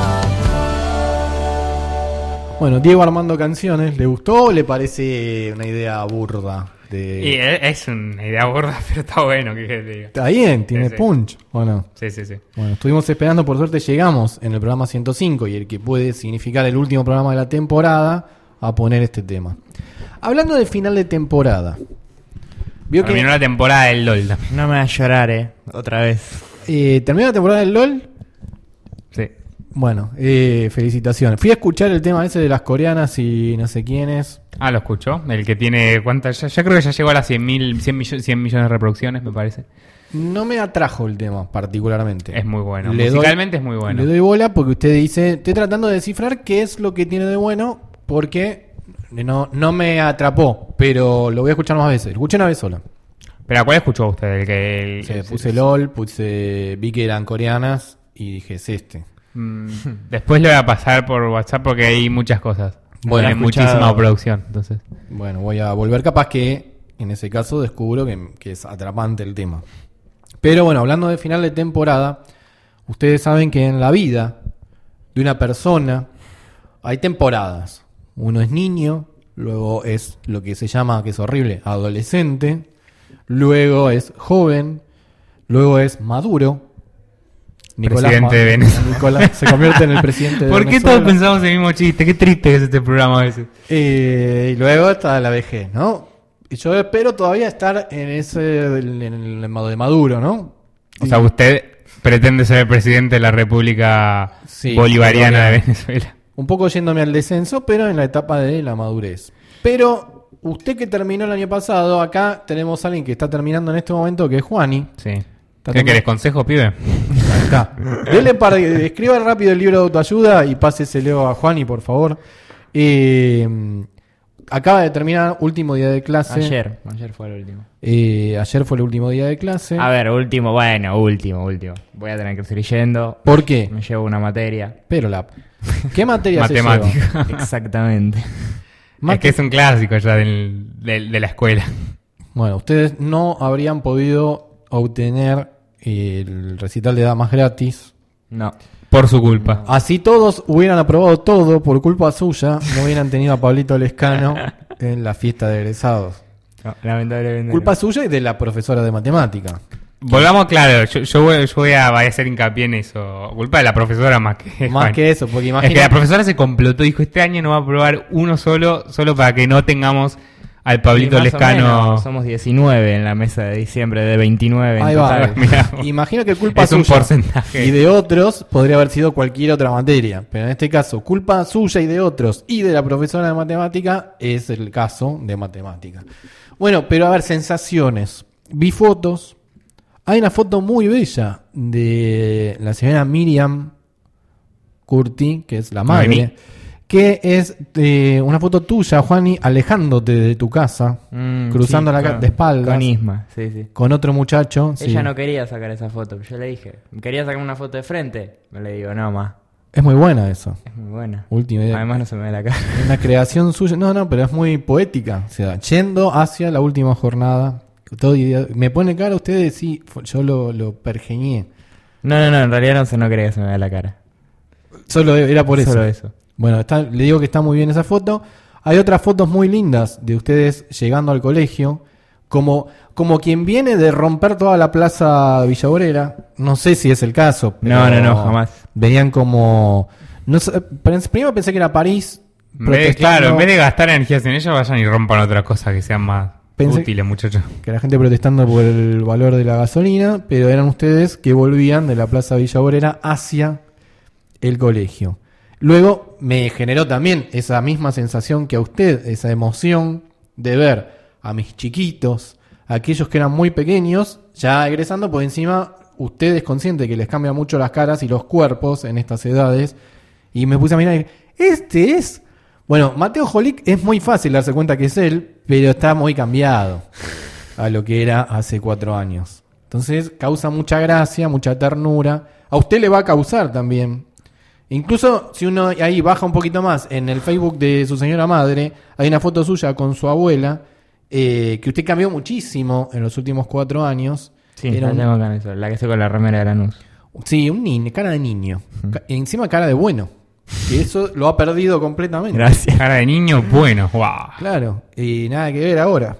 Bueno, Diego Armando Canciones, ¿le gustó o le parece una idea burda? De... Y es una idea burda, pero está bueno que te diga. Está bien, tiene Sí, sí. punch, ¿o no? Sí, sí, sí. Bueno, estuvimos esperando, por suerte llegamos en el programa ciento cinco y el que puede significar el último programa de la temporada a poner este tema. Hablando de final de temporada. Vio Terminó que la temporada del LOL también. No me va a llorar, eh. Otra vez. eh, terminó la temporada del LOL. Sí. Bueno, eh, felicitaciones. Fui a escuchar el tema ese de las coreanas y no sé quiénes. Ah, ¿lo escuchó? El que tiene... ¿cuántas? Ya, ya creo que ya llegó a las cien, mil, cien, millones, cien millones de reproducciones, me parece. No me atrajo el tema particularmente. Es muy bueno. Le Musicalmente doy- es muy bueno. Le doy bola porque usted dice, estoy tratando de descifrar qué es lo que tiene de bueno porque no, no me atrapó, pero lo voy a escuchar más veces. Lo escuché una vez sola. ¿Pero a cuál escuchó usted? El que... el- Sí, el- puse LOL, puse, vi que eran coreanas y dije, es este. Mm, después lo voy a pasar por WhatsApp porque hay muchas cosas. Bueno, Hay he escuchado- muchísima producción, entonces. Bueno, voy a volver, capaz que en ese caso descubro que, que es atrapante el tema. Pero bueno, hablando de final de temporada, ustedes saben que en la vida de una persona hay temporadas. Uno es niño, luego es lo que se llama, que es horrible, adolescente, luego es joven, luego es maduro. Presidente de Ma- Venezuela. Nicolás se convierte en el presidente de ¿Por qué Venezuela. todos pensamos el mismo chiste? Qué triste es este programa a veces. Eh, y luego está la vejez, ¿no? Y yo espero todavía estar en ese en el modo de Maduro, ¿no? O sea, usted pretende ser el presidente de la República Sí, Bolivariana de bolivariana. Venezuela. Un poco yéndome al descenso, pero en la etapa de la madurez. Pero usted que terminó el año pasado, acá tenemos a alguien que está terminando en este momento, que es Juani. Sí. Está ¿Qué tomando- querés? ¿Consejo, pibe? Ahí está. Dele para, escriba rápido el libro de autoayuda y páseselo a Juani, por favor. Eh, acaba de terminar último día de clase. Ayer. Ayer fue el último. Eh, ayer fue el último día de clase. A ver, último. Bueno, último, último. Voy a tener que seguir yendo. ¿Por qué? Me llevo una materia. Pero la... ¿Qué materia se lleva? Matemática. Exactamente. Es que es un clásico ya del, del- de la escuela. Bueno, ustedes no habrían podido obtener el recital de damas gratis. No. Por su culpa. Así todos hubieran aprobado todo por culpa suya, no hubieran tenido a Pablito Lescano en la fiesta de egresados. No, lamentablemente. Culpa no. suya y de la profesora de matemática. Volvamos, claro, yo, yo voy, yo voy a, voy a hacer hincapié en eso. Culpa de la profesora más que... Más Juan. que eso, porque Es que imagínate. la profesora se complotó, dijo, este año no va a aprobar uno solo, solo para que no tengamos al Y Pablito más o Lescano. menos, somos diecinueve en la mesa de diciembre, de veintinueve en Ahí va. total. Mirá. Imagino que culpa Es un suya porcentaje. y de otros podría haber sido cualquier otra materia. Pero en este caso, culpa suya y de otros y de la profesora de matemática es el caso de matemática. Bueno, pero a ver, sensaciones. Vi fotos. Hay una foto muy bella de la señora Miriam Curti, que es la madre, Noemí. que es eh, una foto tuya, Juani, alejándote de tu casa, Mm, cruzando sí, la ca- con- de espaldas, Con Isma, sí, sí. con otro muchacho. sí. Ella no quería sacar esa foto, yo le dije, ¿quería sacar una foto de frente? Me le digo, no, más. Es muy buena eso. Es muy buena. Última idea. Además no se me ve la cara. Una creación suya. No, no, pero es muy poética. O sea, yendo hacia la última jornada. Todo idea- me pone cara ustedes, sí, fu- yo lo, lo pergeñé. No, no, no, en realidad no, se, no quería que se me vea la cara. Solo era por eso. Solo eso. Bueno, está, le digo que está muy bien esa foto. Hay otras fotos muy lindas de ustedes llegando al colegio. Como, como quien viene de romper toda la plaza Villa Obrera. No sé si es el caso. pero No, no, no, jamás. Venían como... No sé, primero pensé que era París. En vez de- protestando. claro, en vez de gastar energías en ella, vayan y rompan otra cosa que sean más Pensé- útiles, muchachos. Que la gente protestando por el valor de la gasolina, pero eran ustedes que volvían de la Plaza Villa Obrera hacia el colegio. Luego me generó también esa misma sensación que a usted, esa emoción de ver a mis chiquitos, a aquellos que eran muy pequeños, ya egresando, por encima usted es consciente que les cambia mucho las caras y los cuerpos en estas edades, y me puse a mirar y dije, este es... Bueno, Mateo Jolic es muy fácil darse cuenta que es él, pero está muy cambiado a lo que era hace cuatro años. Entonces causa mucha gracia, mucha ternura. A usted le va a causar también. Incluso si uno ahí baja un poquito más, en el Facebook de su señora madre, hay una foto suya con su abuela, eh, que usted cambió muchísimo en los últimos cuatro años. Sí, Era la un- tengo acá en eso, la que estoy con la remera de Lanús. Sí, un niño, cara de niño. Ca- encima cara de bueno. Que eso lo ha perdido completamente. Gracias. Cara de niño, bueno, wow. Claro, y nada que ver ahora.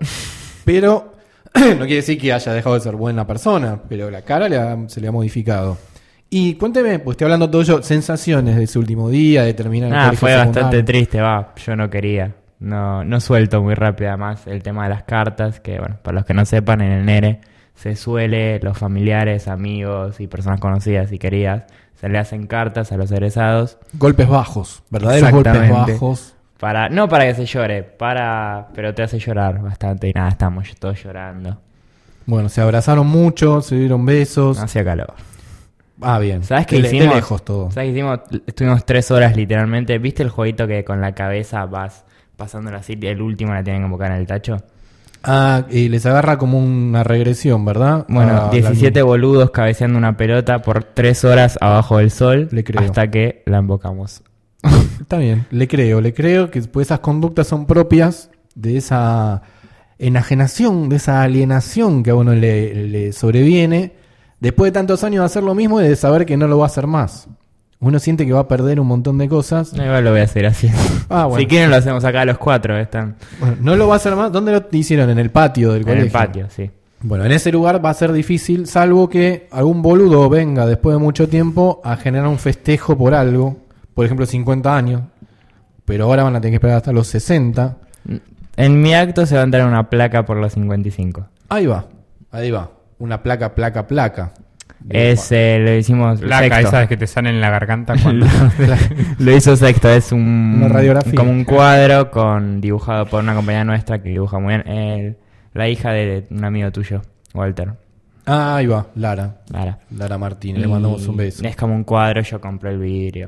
Pero no quiere decir que haya dejado de ser buena persona, pero la cara le ha- se le ha modificado. Y cuénteme, pues estoy hablando todo yo, sensaciones de ese último día, de terminar el Ah, colegio fue secundario. bastante triste, va. Yo no quería. No, no suelto muy rápido, además, el tema de las cartas, que, bueno, para los que no sepan, en el NERE se suele, los familiares, amigos y personas conocidas y queridas, se le hacen cartas a los egresados. Golpes bajos, verdaderos golpes Exactamente. bajos. Para, no para que se llore, para, pero te hace llorar bastante y nada, estamos todos llorando. Bueno, se abrazaron mucho, se dieron besos. Hacía calor. Ah, bien. ¿Sabes qué De le- de hicimos? lejos todo. ¿Sabes qué hicimos? Estuvimos tres horas literalmente. ¿Viste el jueguito que con la cabeza vas pasando así? El último la tienen que bocar en el tacho. Ah, y les agarra como una regresión, ¿verdad? Bueno, Ah, diecisiete la- boludos cabeceando una pelota por tres horas abajo del sol. Le creo. Hasta que la embocamos. Está bien, le creo, le creo que pues, esas conductas son propias de esa enajenación, de esa alienación que a uno le, le sobreviene después de tantos años de hacer lo mismo y de saber que no lo va a hacer más. Uno siente que va a perder un montón de cosas. No, igual lo voy a hacer haciendo. Ah, bueno. Si quieren lo hacemos acá los cuatro. Están Bueno, no lo va a hacer más. ¿Dónde lo hicieron? En el patio del en colegio. el patio, sí. Bueno, en ese lugar va a ser difícil, salvo que algún boludo venga después de mucho tiempo a generar un festejo por algo. Por ejemplo, cincuenta años. Pero ahora van a tener que esperar hasta los sesenta. En mi acto se va a entrar una placa por los cincuenta y cinco. Ahí va, ahí va. Una placa, placa, placa. Es, eh, lo hicimos Placa, sexto. esa que te sale en la garganta cuando... Lo hizo sexto, es un Una radiografía. como un cuadro con dibujado por una compañera nuestra que dibuja muy bien. Eh, la hija de un amigo tuyo, Walter. Ah, ahí va, Lara. Lara. Lara Martínez, le mandamos un beso. Es como un cuadro, yo compré el vidrio.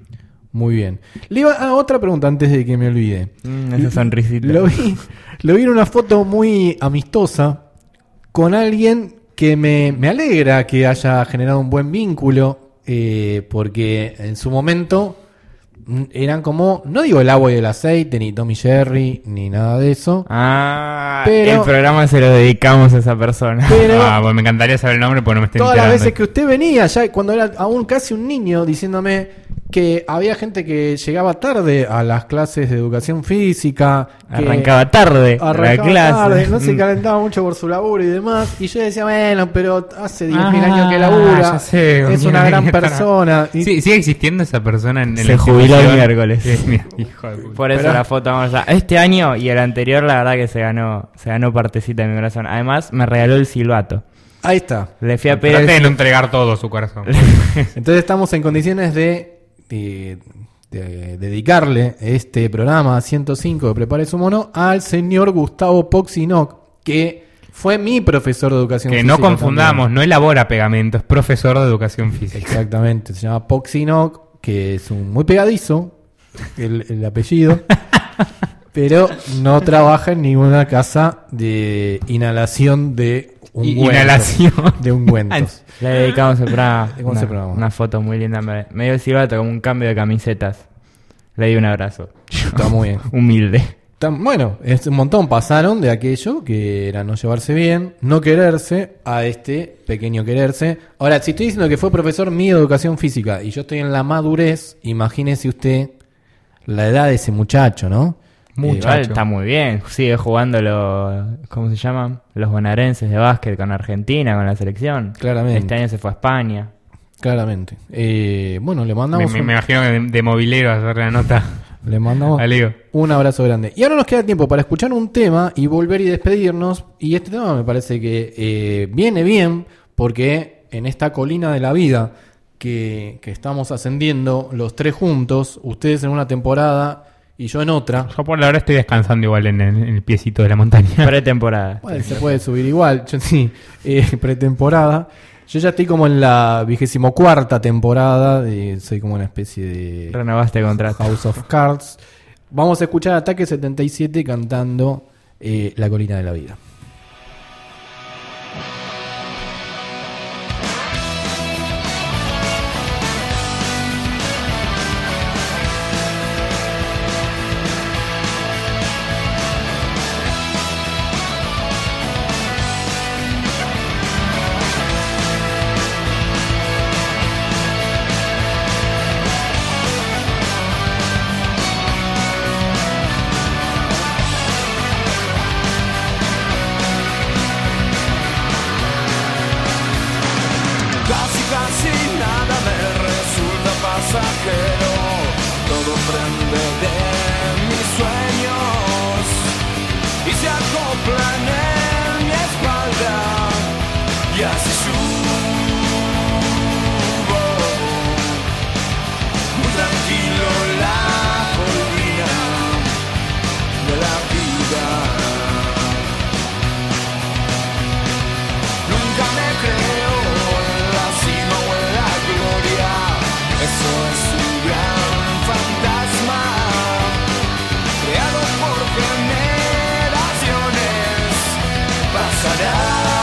Muy bien. Le iba a otra pregunta antes de que me olvide. Mm, esa sonrisita. Lo vi, lo vi en una foto muy amistosa con alguien que me, me alegra que haya generado un buen vínculo, eh, porque en su momento mm, eran como, no digo el agua y el aceite, ni Tommy Jerry, ni nada de eso. Ah, Pero- el programa se lo dedicamos a esa persona. Pero Ah, pues me encantaría saber el nombre porque no me estoy todas las enterando. veces que usted venía, ya cuando era aún casi un niño, diciéndome que había gente que llegaba tarde a las clases de educación física, que Arrancaba tarde arrancaba la clase. tarde, no se Mm. calentaba mucho por su laburo y demás, y yo decía, bueno, pero hace diez mil Ah, años que labura, ya sé, es con una quién gran venía para- persona. Y- Sí, ¿sigue existiendo esa persona en, en Se la jubiló el institución? miércoles. Sí, mira, hijo de puta. Por eso Pero- la foto vamos a... Este año y el anterior la verdad que se ganó se ganó partecita de mi corazón. Además me regaló el silbato. Ahí está. Le fui a pedir Trate de el no entregar todo su corazón. Entonces estamos en condiciones de, de- de dedicarle este programa ciento cinco de Prepare su Mono al señor Gustavo Poxinoc, que fue mi profesor de educación Que física. no confundamos, también. no elabora pegamento, es profesor de educación física. Exactamente, se llama Poxinoc, que es un muy pegadizo, el, el apellido, pero no trabaja en ninguna casa de inhalación de ungüentos. Inhalación. De ungüentos. Le dedicamos el programa, ¿Cómo se una, programa? una foto muy linda. Me, me dio el silbato como un cambio de camisetas. Le di un abrazo. Está muy bien. Humilde. Tan- bueno, es un montón pasaron de aquello que era no llevarse bien, no quererse, a este pequeño quererse. Ahora, si estoy diciendo que fue profesor mío de educación física y yo estoy en la madurez, imagínese usted la edad de ese muchacho, ¿no? Igual está muy bien. Sigue jugando los, ¿cómo se llaman? Los bonaerenses de básquet con Argentina, con la selección. Claramente. Este año se fue a España. Claramente. Eh, bueno, le Me, mandamos, me- un, me imagino que de, de mobilero hacer la nota. le mandamos Al Leo. un abrazo grande. Y ahora nos queda tiempo para escuchar un tema y volver y despedirnos. Y este tema me parece que eh, viene bien porque en esta colina de la vida que, que estamos ascendiendo los tres juntos, ustedes en una temporada y yo en otra. Yo por la hora estoy descansando igual en el, en el piecito de la montaña. Pretemporada. Bueno, se puede subir igual, yo sí, eh, pretemporada. Yo ya estoy como en la vigésimo cuarta temporada, eh, soy como una especie de Renovaste contrato. House of Cards. Vamos a escuchar Ataque setenta y siete cantando eh, La colina de la vida. Casi, casi nada me resulta pasajero. Todo prende de mis sueños y se acoplan en mi espalda. Y así subo, muy tranquilo la colina de la vida. Nunca me creo en la cima o en la gloria. Eso es un gran fantasma creado por generaciones. Pasará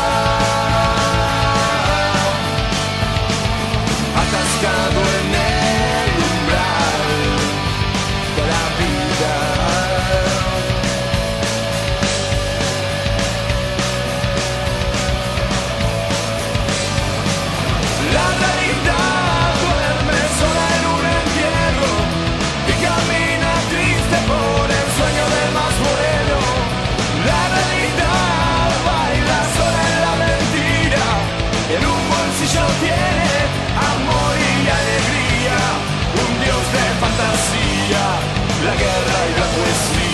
atascado en el umbral de la vida. La realidad duerme sola en un entierro y camina triste por el sueño del más bueno. La realidad baila sola en la mentira y en un bolsillo tiene amor y alegría. Un dios de fantasía, la guerra y la poesía.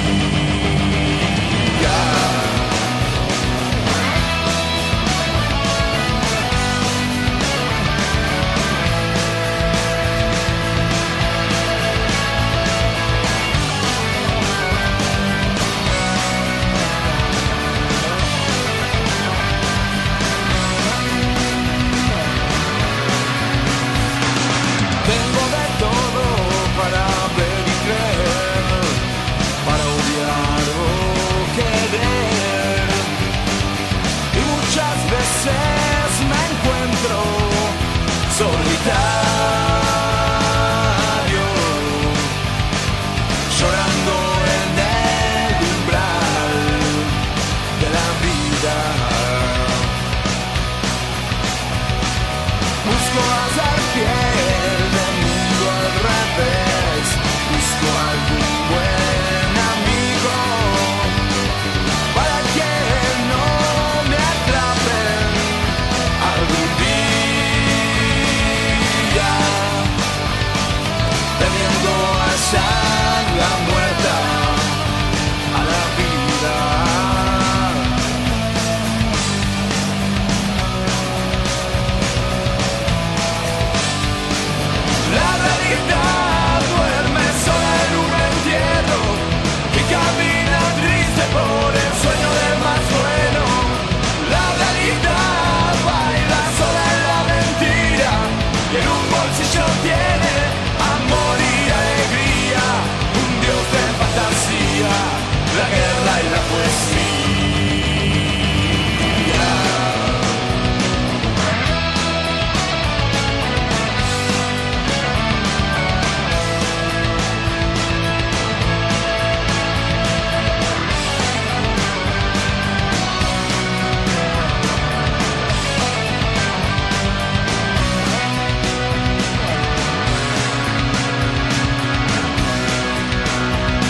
Tengo de todo para ver y creer, para odiar o querer. Y muchas veces me encuentro solitario, llorando en el umbral de la vida. Busco hacer piel del mundo al revés. Busco algún buen amigo para que no me atrapen algún día, temiendo hallar la muerta a la vida.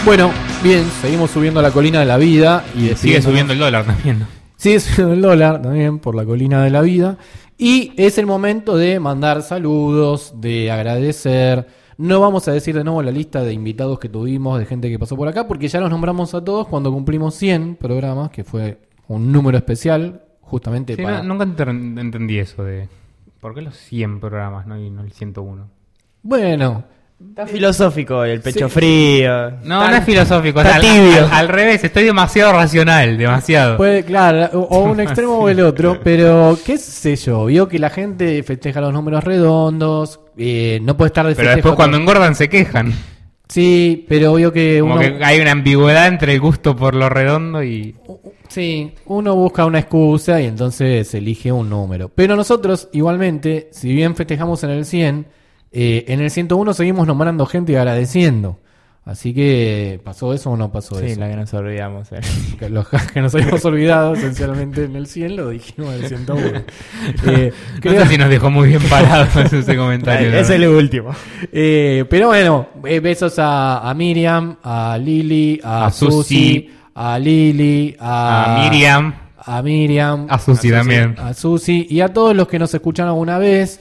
Bueno, bien, seguimos subiendo la colina de la vida. Y sigue subiendo el dólar también, ¿no? Sigue subiendo el dólar también por la colina de la vida. Y es el momento de mandar saludos, de agradecer. No vamos a decir de nuevo la lista de invitados que tuvimos, de gente que pasó por acá, porque ya los nombramos a todos cuando cumplimos cien programas, que fue un número especial, justamente sí, para... no, nunca enter- entendí eso de... ¿Por qué los cien programas, no, y no el ciento uno? Bueno... Está filosófico y el pecho Sí. frío. No, Está- no es filosófico, está al, tibio. al- al revés, estoy demasiado racional, demasiado. Puede, claro, o, o un extremo o el otro, pero qué sé yo, vio que la gente festeja los números redondos, eh, no puede estar de Pero festejo después cuando todo- engordan se quejan. Sí, pero vio que Como uno... que hay una ambigüedad entre el gusto por lo redondo y... Sí, uno busca una excusa y entonces elige un número. Pero nosotros, igualmente, si bien festejamos en el cien, eh, en el ciento uno seguimos nombrando gente y agradeciendo. Así que, ¿pasó eso o no pasó Sí, eso? la que nos olvidamos. eh. Que los que nos habíamos olvidado esencialmente en el cien lo dijimos en el ciento uno. Eh, No creo- sé si nos dejó muy bien parados ese comentario. ¿no? Es el último. Eh, pero bueno, eh, besos a, a Miriam, a Lili, a, A Susi, Susi, a Lili, a, A Miriam, a Miriam, a Susi también. a Susi y a todos los que nos escucharon alguna vez.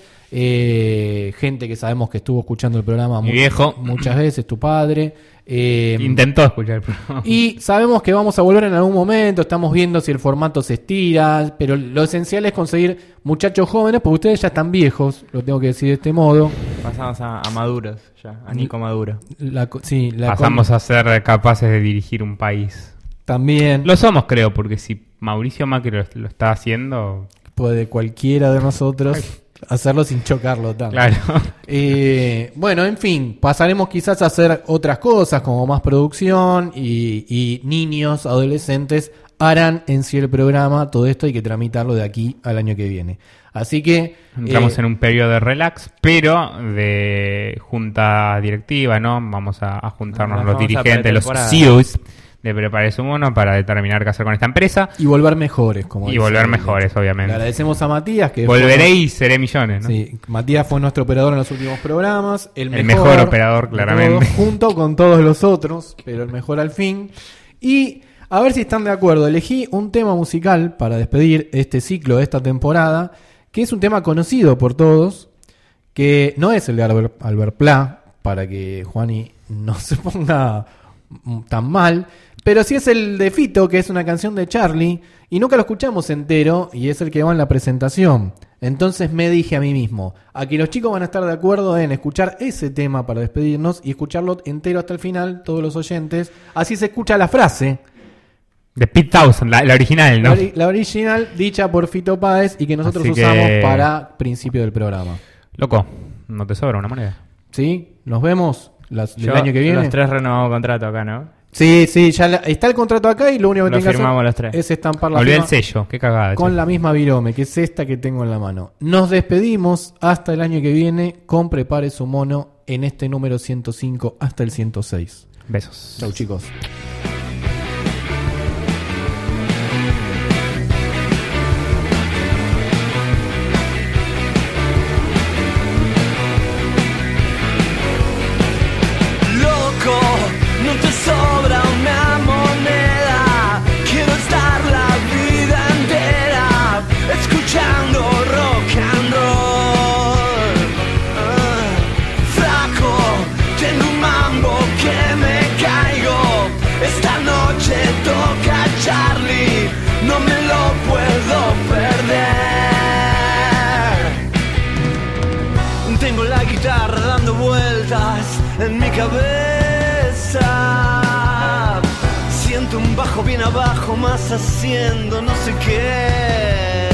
Eh, gente que sabemos que estuvo escuchando el programa Mi mu- viejo. muchas veces, tu padre. Eh, Intentó escuchar el programa. y sabemos que vamos a volver en algún momento, estamos viendo si el formato se estira, pero lo esencial es conseguir muchachos jóvenes, porque ustedes ya están viejos, lo tengo que decir de este modo. Pasamos a, a Maduros, ya, a Nico Maduro. La, co- sí, la Pasamos con- a ser capaces de dirigir un país. También Lo somos, creo, porque si Mauricio Macri lo, lo está haciendo... puede cualquiera de nosotros hacerlo sin chocarlo tanto. Claro. Eh, bueno, en fin, pasaremos quizás a hacer otras cosas como más producción y, y niños, adolescentes harán en sí el programa. Todo esto hay que tramitarlo de aquí al año que viene. Así que Entramos eh, en un periodo de relax, pero de junta directiva, ¿no? Vamos a, a juntarnos Nos los vamos a dirigentes, los pretemporada. C E Os de Prepare su Mono para determinar qué hacer con esta empresa y volver mejores, como y dice volver el- mejores, Le obviamente. agradecemos a Matías que Volveré fue- y seré millones, ¿no? Sí, Matías fue nuestro operador en los últimos programas. El, El mejor operador, de claramente. todos, junto con todos los otros, pero el mejor al fin. Y a ver si están de acuerdo. Elegí un tema musical para despedir este ciclo de esta temporada, que es un tema conocido por todos, que no es el de Albert, Albert Pla, para que Juani no se ponga mm, tan mal, pero sí es el de Fito, que es una canción de Charlie, y nunca lo escuchamos entero, y es el que va en la presentación. Entonces me dije a mí mismo, aquí los chicos van a estar de acuerdo en escuchar ese tema para despedirnos y escucharlo entero hasta el final, todos los oyentes. Así se escucha la frase, De Pete Townsend, la, la original, la, ¿no? ori- la original dicha por Fito Páez y que nosotros Así usamos que- para principio del programa. Loco, ¿no te sobra una moneda? ¿Sí? ¿Nos vemos las, del Yo, año que viene? Los tres renovamos contrato acá, ¿no? Sí, sí, ya la- está el contrato acá y lo único que Lo tienen que firmamos hacer los tres. es estampar la Olvidé el firma sello, qué cagada. con che. la misma virome, que es esta que tengo en la mano. Nos despedimos hasta el año que viene con Prepare su Mono en este número ciento cinco hasta el ciento seis. Besos. Chau, chicos. Loco, no te sobra una moneda. Quiero estar la vida entera escuchando rock and roll. Ah, flaco, tengo un mambo que me caigo. Esta noche toca Charlie, no me lo puedo perder. Tengo la guitarra dando vueltas en mi cabeza. Siento un bajo bien abajo, más haciendo no sé qué.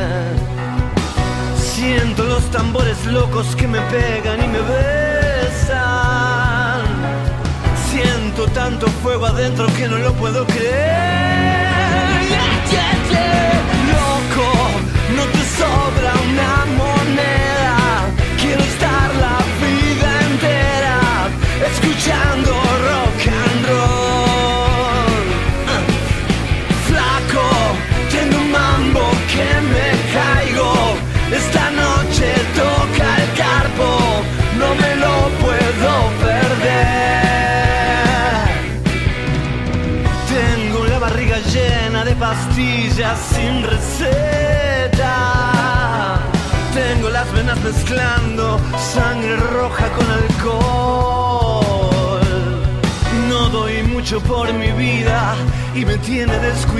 Siento los tambores locos que me pegan y me besan. Siento tanto fuego adentro que no lo puedo creer. Yeah, yeah, yeah. Loco, no te sobra una moneda. Quiero estar la vida entera escuchando rock and roll. Ah. Flaco, tengo un mambo que me caigo. Esta noche toca el carpo, no me lo puedo perder. sin receta. Tengo las venas mezclando sangre roja con alcohol. No doy mucho por mi vida y me tiene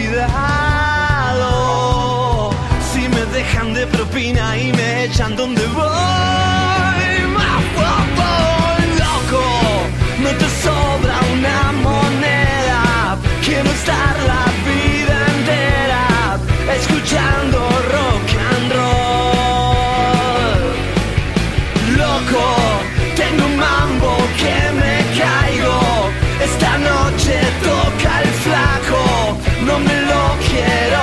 descuidado. Si me dejan de propina y me echan donde voy, más loco, no te sobra una moneda. Quiero estar la vida entera escuchando rock and roll. Loco, tengo un mambo que me caigo. Esta noche toca el flaco, no me lo quiero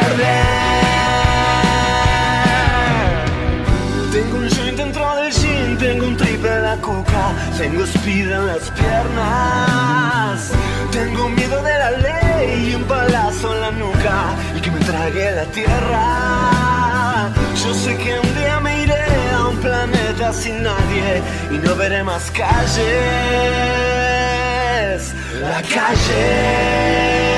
perder. Tengo un joint dentro del jean, tengo un trip en la cuca, tengo speed en las piernas. Tengo miedo de la ley y un palazo en la nuca y que me trague la tierra. Yo sé que un día me iré a un planeta sin nadie y no veré más calles. La calle.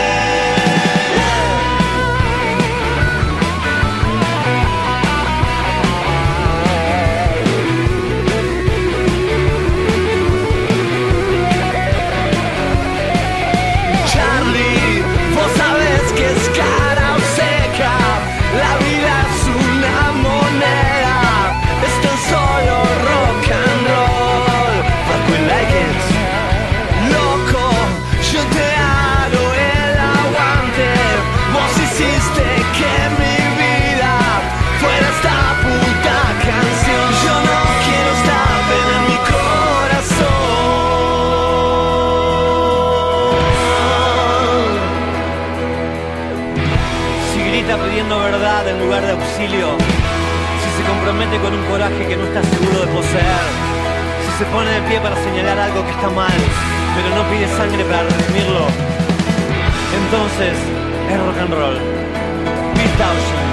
Pidiendo verdad en lugar de auxilio, si se compromete con un coraje que no está seguro de poseer, si se pone de pie para señalar algo que está mal, pero no pide sangre para redimirlo, entonces es rock and roll. Bill Townshend.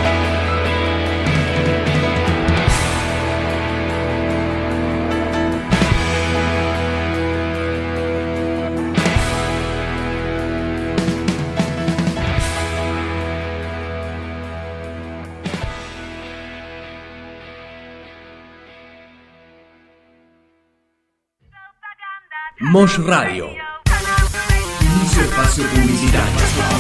Mosh Radio. Inicio espacio publicitario.